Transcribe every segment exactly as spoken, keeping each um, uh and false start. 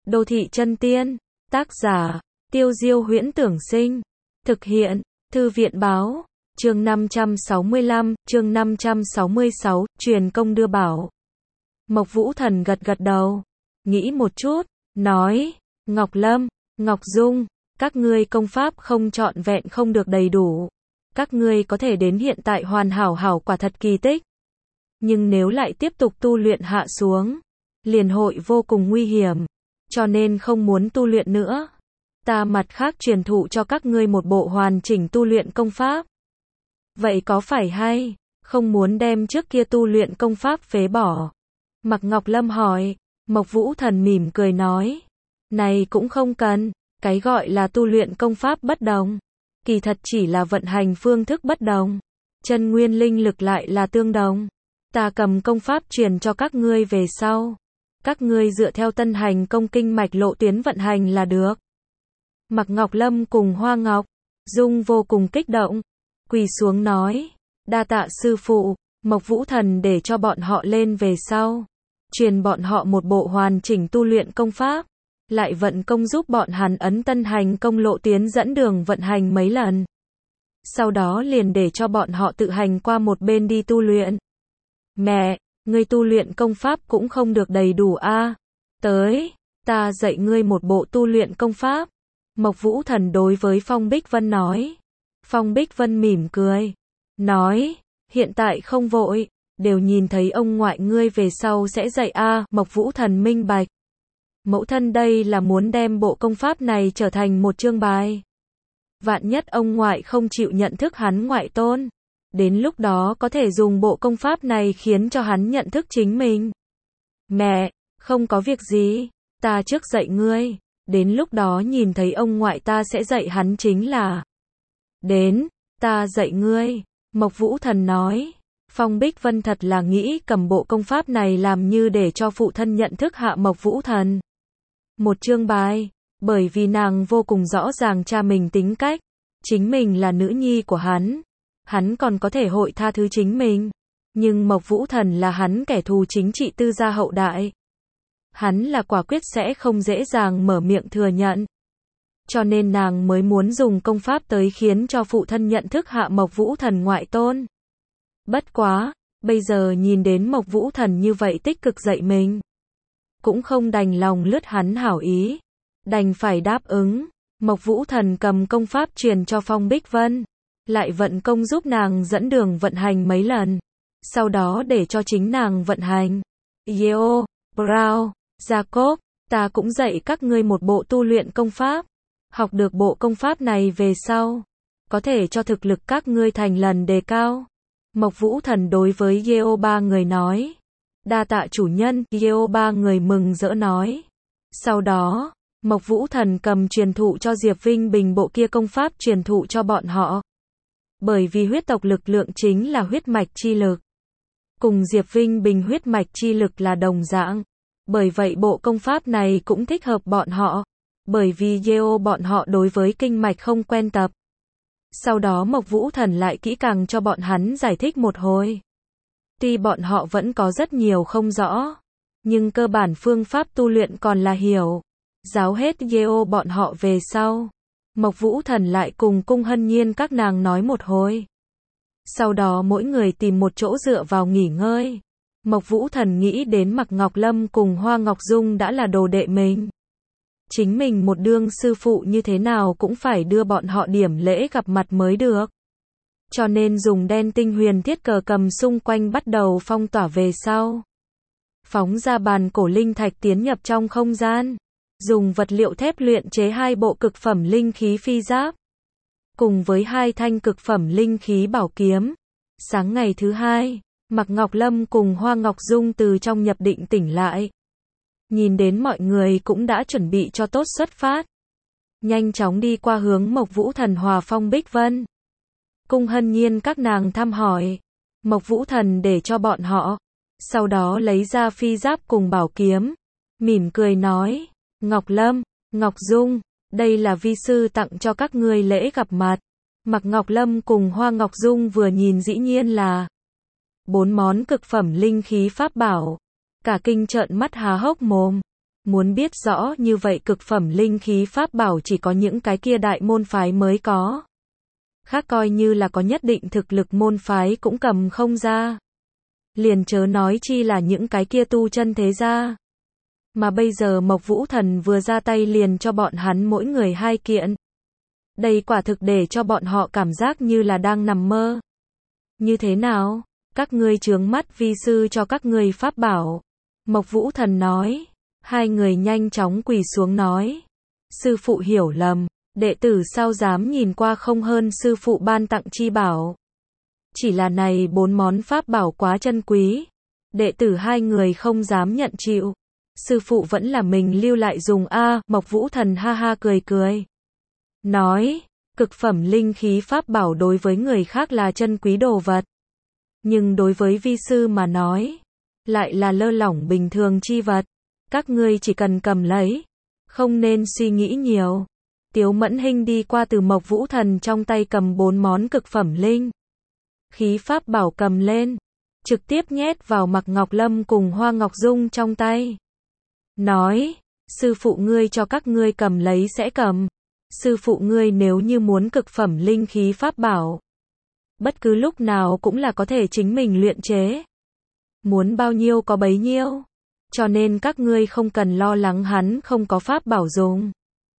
Đô thị chân tiên, tác giả, Tiêu Diêu Huyễn Tưởng Sinh, thực hiện, Thư viện Báo, chương năm trăm sáu mươi lăm, chương năm trăm sáu mươi sáu, truyền công đưa bảo. Mộc Vũ Thần gật gật đầu, nghĩ một chút, nói, Ngọc Lâm, Ngọc Dung, các ngươi công pháp không trọn vẹn không được đầy đủ. Các ngươi có thể đến hiện tại hoàn hảo hảo quả thật kỳ tích. Nhưng nếu lại tiếp tục tu luyện hạ xuống, liền hội vô cùng nguy hiểm, cho nên không muốn tu luyện nữa. Ta mặt khác truyền thụ cho các ngươi một bộ hoàn chỉnh tu luyện công pháp. Vậy có phải hay, không muốn đem trước kia tu luyện công pháp phế bỏ? Mạc Ngọc Lâm hỏi. Mộc Vũ Thần mỉm cười nói, này cũng không cần, cái gọi là tu luyện công pháp bất đồng, kỳ thật chỉ là vận hành phương thức bất đồng, chân nguyên linh lực lại là tương đồng. Ta cầm công pháp truyền cho các ngươi về sau, các ngươi dựa theo tân hành công kinh mạch lộ tuyến vận hành là được. Mạc Ngọc Lâm cùng Hoa Ngọc Dung vô cùng kích động, quỳ xuống nói, đa tạ sư phụ. Mộc Vũ Thần để cho bọn họ lên về sau, truyền bọn họ một bộ hoàn chỉnh tu luyện công pháp, lại vận công giúp bọn hắn ấn tân hành công lộ tuyến dẫn đường vận hành mấy lần. Sau đó liền để cho bọn họ tự hành qua một bên đi tu luyện. Mẹ, ngươi tu luyện công pháp cũng không được đầy đủ a. À? Tới, ta dạy ngươi một bộ tu luyện công pháp. Mộc Vũ Thần đối với Phong Bích Vân nói. Phong Bích Vân mỉm cười, nói, hiện tại không vội, đều nhìn thấy ông ngoại ngươi về sau sẽ dạy a. À? Mộc Vũ Thần minh bạch. Mẫu thân đây là muốn đem bộ công pháp này trở thành một chương bài. Vạn nhất ông ngoại không chịu nhận thức hắn ngoại tôn, đến lúc đó có thể dùng bộ công pháp này khiến cho hắn nhận thức chính mình. Mẹ, không có việc gì, ta trước dạy ngươi, đến lúc đó nhìn thấy ông ngoại ta sẽ dạy hắn chính là. Đến, ta dạy ngươi, Mộc Vũ Thần nói. Phong Bích Vân thật là nghĩ cầm bộ công pháp này làm như để cho phụ thân nhận thức hạ Mộc Vũ Thần. Một chương bài, bởi vì nàng vô cùng rõ ràng cha mình tính cách, chính mình là nữ nhi của hắn, hắn còn có thể hội tha thứ chính mình, nhưng Mộc Vũ Thần là hắn kẻ thù chính trị tư gia hậu đại. Hắn là quả quyết sẽ không dễ dàng mở miệng thừa nhận. Cho nên nàng mới muốn dùng công pháp tới khiến cho phụ thân nhận thức hạ Mộc Vũ Thần ngoại tôn. Bất quá, bây giờ nhìn đến Mộc Vũ Thần như vậy tích cực dạy mình, cũng không đành lòng lướt hắn hảo ý, đành phải đáp ứng. Mộc Vũ Thần cầm công pháp truyền cho Phong Bích Vân, lại vận công giúp nàng dẫn đường vận hành mấy lần, sau đó để cho chính nàng vận hành. Yeo, Brown, Jacob, ta cũng dạy các ngươi một bộ tu luyện công pháp, học được bộ công pháp này về sau, có thể cho thực lực các ngươi thành lần đề cao. Mộc Vũ Thần đối với Yeo ba người nói. Đa tạ chủ nhân, Yeo ba người mừng rỡ nói. Sau đó, Mộc Vũ Thần cầm truyền thụ cho Diệp Vinh Bình bộ kia công pháp truyền thụ cho bọn họ. Bởi vì huyết tộc lực lượng chính là huyết mạch chi lực, cùng Diệp Vinh Bình huyết mạch chi lực là đồng dạng, bởi vậy bộ công pháp này cũng thích hợp bọn họ, bởi vì Yeo bọn họ đối với kinh mạch không quen tập. Sau đó Mộc Vũ Thần lại kỹ càng cho bọn hắn giải thích một hồi. Tuy bọn họ vẫn có rất nhiều không rõ, nhưng cơ bản phương pháp tu luyện còn là hiểu. Giáo hết Yeo bọn họ về sau, Mộc Vũ Thần lại cùng Cung Hân Nhiên các nàng nói một hồi. Sau đó mỗi người tìm một chỗ dựa vào nghỉ ngơi. Mộc Vũ Thần nghĩ đến Mạc Ngọc Lâm cùng Hoa Ngọc Dung đã là đồ đệ mình, chính mình một đương sư phụ như thế nào cũng phải đưa bọn họ điểm lễ gặp mặt mới được. Cho nên dùng đen tinh huyền thiết cờ cầm xung quanh bắt đầu phong tỏa về sau. Phóng ra bàn cổ linh thạch tiến nhập trong không gian. Dùng vật liệu thép luyện chế hai bộ cực phẩm linh khí phi giáp, cùng với hai thanh cực phẩm linh khí bảo kiếm. Sáng ngày thứ hai, Mạc Ngọc Lâm cùng Hoa Ngọc Dung từ trong nhập định tỉnh lại. Nhìn đến mọi người cũng đã chuẩn bị cho tốt xuất phát, nhanh chóng đi qua hướng Mộc Vũ Thần hòa Phong Bích Vân. Cung Hân Nhiên các nàng thăm hỏi, Mộc Vũ Thần để cho bọn họ, sau đó lấy ra phi giáp cùng bảo kiếm, mỉm cười nói, Ngọc Lâm, Ngọc Dung, đây là vi sư tặng cho các ngươi lễ gặp mặt. Mạc Ngọc Lâm cùng Hoa Ngọc Dung vừa nhìn dĩ nhiên là bốn món cực phẩm linh khí pháp bảo, cả kinh trợn mắt há hốc mồm. Muốn biết rõ như vậy cực phẩm linh khí pháp bảo chỉ có những cái kia đại môn phái mới có. Khác coi như là có nhất định thực lực môn phái cũng cầm không ra. Liền chớ nói chi là những cái kia tu chân thế gia. Mà bây giờ Mộc Vũ Thần vừa ra tay liền cho bọn hắn mỗi người hai kiện. Đây quả thực để cho bọn họ cảm giác như là đang nằm mơ. Như thế nào? Các ngươi chướng mắt vi sư cho các ngươi pháp bảo. Mộc Vũ Thần nói. Hai người nhanh chóng quỳ xuống nói. Sư phụ hiểu lầm, đệ tử sao dám nhìn qua không hơn sư phụ ban tặng chi bảo. Chỉ là này bốn món pháp bảo quá chân quý. Đệ tử hai người không dám nhận chịu. Sư phụ vẫn là mình lưu lại dùng a. Mộc Vũ Thần ha ha cười cười. Nói, cực phẩm linh khí pháp bảo đối với người khác là chân quý đồ vật. Nhưng đối với vi sư mà nói, lại là lơ lỏng bình thường chi vật. Các ngươi chỉ cần cầm lấy, không nên suy nghĩ nhiều. Tiếu Mẫn Hinh đi qua từ Mộc Vũ Thần trong tay cầm bốn món cực phẩm linh khí pháp bảo cầm lên, trực tiếp nhét vào Mạc Ngọc Lâm cùng Hoa Ngọc Dung trong tay. Nói, sư phụ ngươi cho các ngươi cầm lấy sẽ cầm. Sư phụ ngươi nếu như muốn cực phẩm linh khí pháp bảo, bất cứ lúc nào cũng là có thể chính mình luyện chế. Muốn bao nhiêu có bấy nhiêu. Cho nên các ngươi không cần lo lắng hắn không có pháp bảo dùng.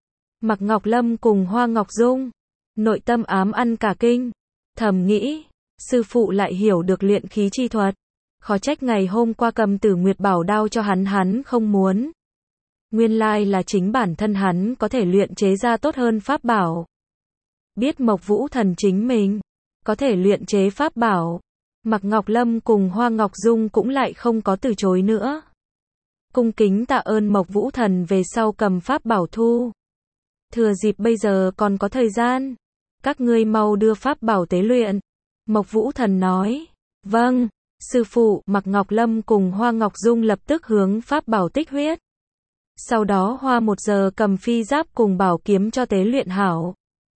Mạc Ngọc Lâm cùng Hoa Ngọc Dung, nội tâm ám ăn cả kinh. Thầm nghĩ, sư phụ lại hiểu được luyện khí chi thuật. Khó trách ngày hôm qua cầm Tử Nguyệt Bảo đao cho hắn hắn không muốn. Nguyên lai là chính bản thân hắn có thể luyện chế ra tốt hơn pháp bảo. Biết Mộc Vũ Thần chính mình có thể luyện chế pháp bảo, Mạc Ngọc Lâm cùng Hoa Ngọc Dung cũng lại không có từ chối nữa. Cung kính tạ ơn Mộc Vũ Thần về sau cầm pháp bảo thu. Thừa dịp bây giờ còn có thời gian, các ngươi mau đưa pháp bảo tế luyện. Mộc Vũ Thần nói. Vâng, sư phụ. Mạc Ngọc Lâm cùng Hoa Ngọc Dung lập tức hướng pháp bảo tích huyết. Sau đó hoa một giờ cầm phi giáp cùng bảo kiếm cho tế luyện hảo.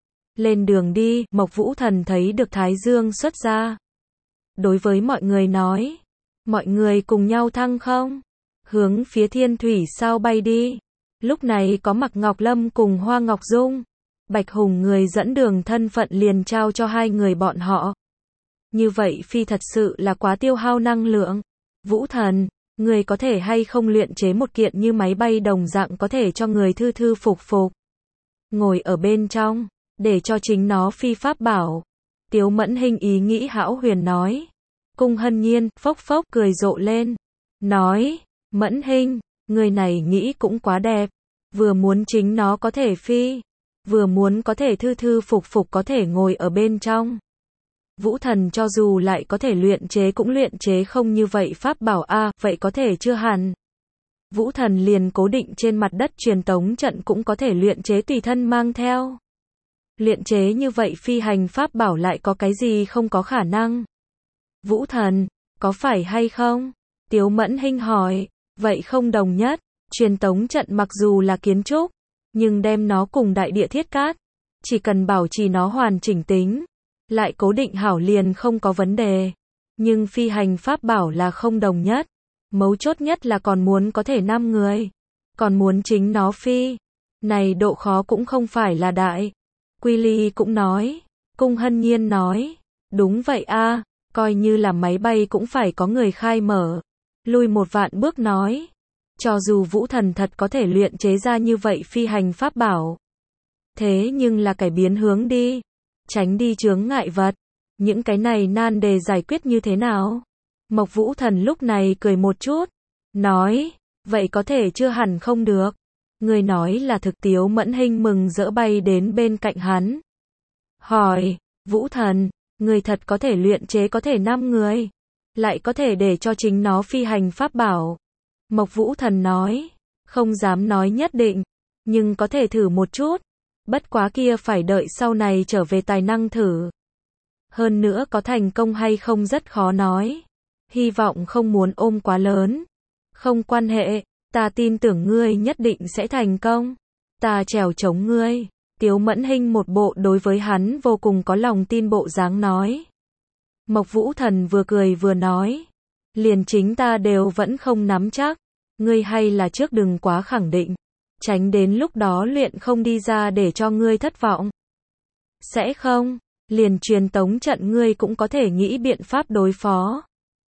Lên đường đi, Mộc Vũ Thần thấy được Thái Dương xuất ra. Đối với mọi người nói, mọi người cùng nhau thăng không? Hướng phía thiên thủy sao bay đi. Lúc này có Mạc Ngọc Lâm cùng Hoa Ngọc Dung. Bạch Hùng người dẫn đường thân phận liền trao cho hai người bọn họ. Như vậy phi thật sự là quá tiêu hao năng lượng. Vũ Thần, người có thể hay không luyện chế một kiện như máy bay đồng dạng có thể cho người thư thư phục phục. Ngồi ở bên trong, để cho chính nó phi pháp bảo. Tiếu Mẫn Hinh ý nghĩ hão huyền nói. Cung Hân Nhiên, phốc phốc cười rộ lên. Nói, Mẫn Hinh, người này nghĩ cũng quá đẹp. Vừa muốn chính nó có thể phi, vừa muốn có thể thư thư phục phục có thể ngồi ở bên trong. Vũ Thần cho dù lại có thể luyện chế cũng luyện chế không như vậy pháp bảo a, à, vậy có thể chưa hẳn. Vũ Thần liền cố định trên mặt đất truyền tống trận cũng có thể luyện chế tùy thân mang theo. Luyện chế như vậy phi hành pháp bảo lại có cái gì không có khả năng. Vũ Thần, có phải hay không? Tiếu Mẫn Hinh hỏi. Vậy không đồng nhất, truyền tống trận mặc dù là kiến trúc, nhưng đem nó cùng đại địa thiết cát, chỉ cần bảo trì nó hoàn chỉnh tính, lại cố định hảo liền không có vấn đề. Nhưng phi hành pháp bảo là không đồng nhất, mấu chốt nhất là còn muốn có thể năm người, còn muốn chính nó phi, này độ khó cũng không phải là đại. Quy Ly cũng nói, Cung Hân Nhiên nói, đúng vậy a, coi như là máy bay cũng phải có người khai mở. Lui một vạn bước nói, cho dù Vũ Thần thật có thể luyện chế ra như vậy phi hành pháp bảo, thế nhưng là cải biến hướng đi, tránh đi chướng ngại vật, những cái này nan đề giải quyết như thế nào? Mộc Vũ Thần lúc này cười một chút, nói, vậy có thể chưa hẳn không được. Người nói là thực. Tiếu Mẫn Hinh mừng rỡ bay đến bên cạnh hắn. Hỏi, Vũ Thần, người thật có thể luyện chế có thể năm người, lại có thể để cho chính nó phi hành pháp bảo. Mộc Vũ Thần nói, không dám nói nhất định, nhưng có thể thử một chút. Bất quá kia phải đợi sau này trở về tài năng thử. Hơn nữa có thành công hay không rất khó nói. Hy vọng không muốn ôm quá lớn. Không quan hệ, ta tin tưởng ngươi nhất định sẽ thành công. Ta trèo chống ngươi. Tiếu Mẫn Hinh một bộ đối với hắn vô cùng có lòng tin bộ dáng nói. Mộc Vũ Thần vừa cười vừa nói. Liền chính ta đều vẫn không nắm chắc. ngươi hay là trước đừng quá khẳng định, tránh đến lúc đó luyện không đi ra để cho ngươi thất vọng. Sẽ không, liền truyền tống trận ngươi cũng có thể nghĩ biện pháp đối phó.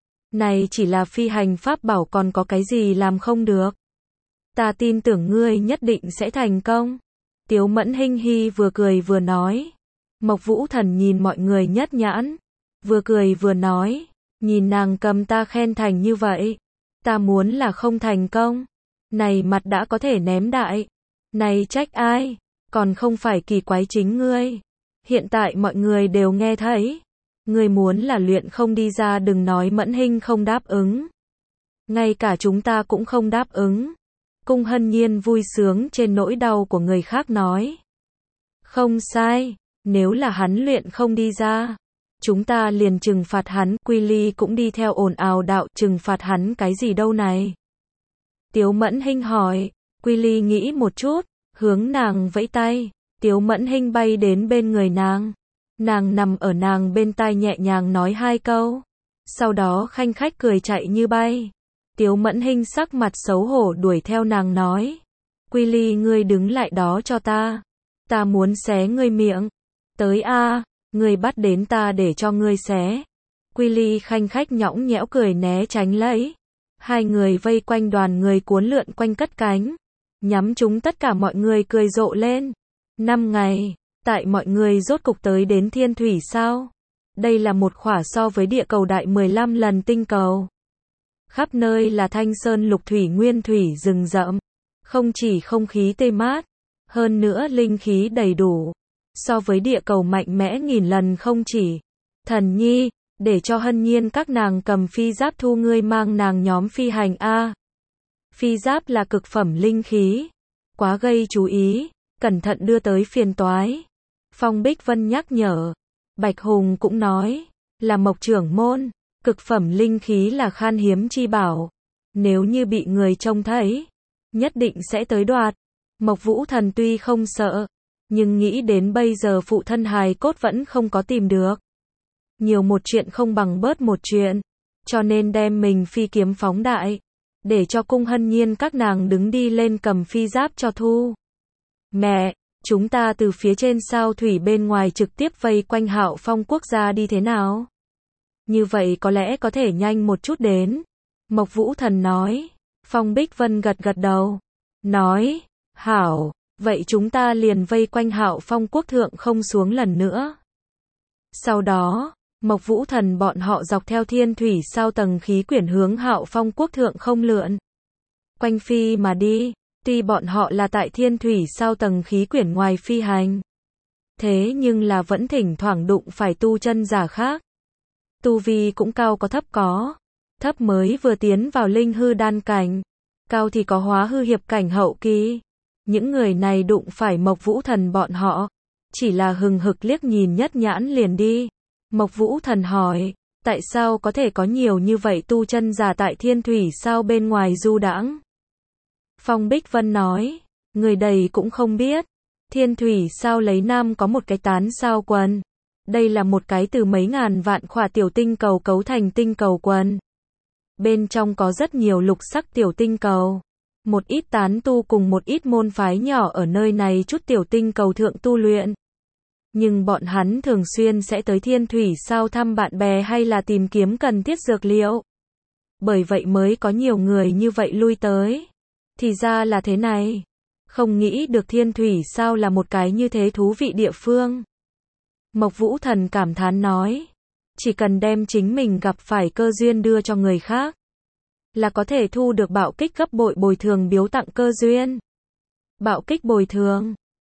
Này chỉ là phi hành pháp bảo còn có cái gì làm không được. Ta tin tưởng ngươi nhất định sẽ thành công. Tiếu Mẫn Hinh Hy vừa cười vừa nói. Mộc Vũ Thần nhìn mọi người nhất nhãn, vừa cười vừa nói, nhìn nàng cầm ta khen thành như vậy, ta muốn là không thành công, này mặt đã có thể ném đại, này trách ai, còn không phải kỳ quái chính ngươi. Hiện tại mọi người đều nghe thấy, ngươi muốn là luyện không đi ra đừng nói Mẫn Hinh không đáp ứng, ngay cả chúng ta cũng không đáp ứng. Cung Hân Nhiên vui sướng trên nỗi đau của người khác nói, không sai, nếu là hắn luyện không đi ra, chúng ta liền trừng phạt hắn. Quy Ly cũng đi theo ồn ào đạo, trừng phạt hắn cái gì đâu này. Tiếu Mẫn Hinh hỏi, Quy Ly nghĩ một chút, hướng nàng vẫy tay, Tiếu Mẫn Hinh bay đến bên người nàng, nàng nằm ở nàng bên tai nhẹ nhàng nói hai câu, sau đó khanh khách cười chạy như bay. Tiếu Mẫn Hinh sắc mặt xấu hổ đuổi theo nàng nói, Quy Ly ngươi đứng lại đó cho ta, ta muốn xé ngươi miệng, tới a, ngươi bắt đến ta để cho ngươi xé. Quy Ly khanh khách nhõng nhẽo cười né tránh lấy, hai người vây quanh đoàn người cuốn lượn quanh cất cánh, nhắm chúng tất cả mọi người cười rộ lên. Năm ngày, tại mọi người rốt cục tới đến Thiên Thủy sao? Đây là một khỏa so với địa cầu đại mười lăm lần tinh cầu. Khắp nơi là thanh sơn lục thủy nguyên thủy rừng rậm, không chỉ không khí tươi mát, hơn nữa linh khí đầy đủ, so với địa cầu mạnh mẽ nghìn lần không chỉ. Thần Nhi, để cho Hân Nhiên các nàng cầm phi giáp thu ngươi mang nàng nhóm phi hành a. Phi giáp là cực phẩm linh khí, quá gây chú ý, cẩn thận đưa tới phiền toái. Phong Bích Vân nhắc nhở, Bạch Hùng cũng nói, là Mộc trưởng môn, cực phẩm linh khí là khan hiếm chi bảo, nếu như bị người trông thấy, nhất định sẽ tới đoạt. Mộc Vũ Thần tuy không sợ, nhưng nghĩ đến bây giờ phụ thân hài cốt vẫn không có tìm được. Nhiều một chuyện không bằng bớt một chuyện, cho nên đem mình phi kiếm phóng đại, để cho Cung Hân Nhiên các nàng đứng đi lên cầm phi giáp cho thu. Mẹ, chúng ta từ phía trên sao thủy bên ngoài trực tiếp vây quanh Hạo Phong quốc gia đi thế nào? Như vậy có lẽ có thể nhanh một chút đến. Mộc Vũ Thần nói. Phong Bích Vân gật gật đầu, nói, hảo, vậy chúng ta liền vây quanh Hạo Phong quốc thượng không xuống lần nữa. Sau đó, Mộc Vũ Thần bọn họ dọc theo Thiên Thủy sao tầng khí quyển hướng Hạo Phong quốc thượng không lượn quanh phi mà đi. Tuy bọn họ là tại Thiên Thủy sao tầng khí quyển ngoài phi hành, thế nhưng là vẫn thỉnh thoảng đụng phải tu chân giả khác. Tu vi cũng cao có thấp có. Thấp mới vừa tiến vào linh hư đan cảnh, cao thì có hóa hư hiệp cảnh hậu kỳ. Những người này đụng phải Mộc Vũ Thần bọn họ, chỉ là hừng hực liếc nhìn nhất nhãn liền đi. Mộc Vũ Thần hỏi, tại sao có thể có nhiều như vậy tu chân giả tại Thiên Thủy sao bên ngoài du đãng? Phong Bích Vân nói, người đầy cũng không biết. Thiên Thủy sao lấy nam có một cái tán sao quần. Đây là một cái từ mấy ngàn vạn khỏa tiểu tinh cầu cấu thành tinh cầu quần. Bên trong có rất nhiều lục sắc tiểu tinh cầu. Một ít tán tu cùng một ít môn phái nhỏ ở nơi này chút tiểu tinh cầu thượng tu luyện. Nhưng bọn hắn thường xuyên sẽ tới Thiên Thủy sao thăm bạn bè hay là tìm kiếm cần thiết dược liệu. Bởi vậy mới có nhiều người như vậy lui tới. Thì ra là thế này. Không nghĩ được Thiên Thủy sao là một cái như thế thú vị địa phương. Mộc Vũ Thần cảm thán nói, chỉ cần đem chính mình gặp phải cơ duyên đưa cho người khác, là có thể thu được bạo kích gấp bội bồi thường biếu tặng cơ duyên. Bạo kích bồi thường,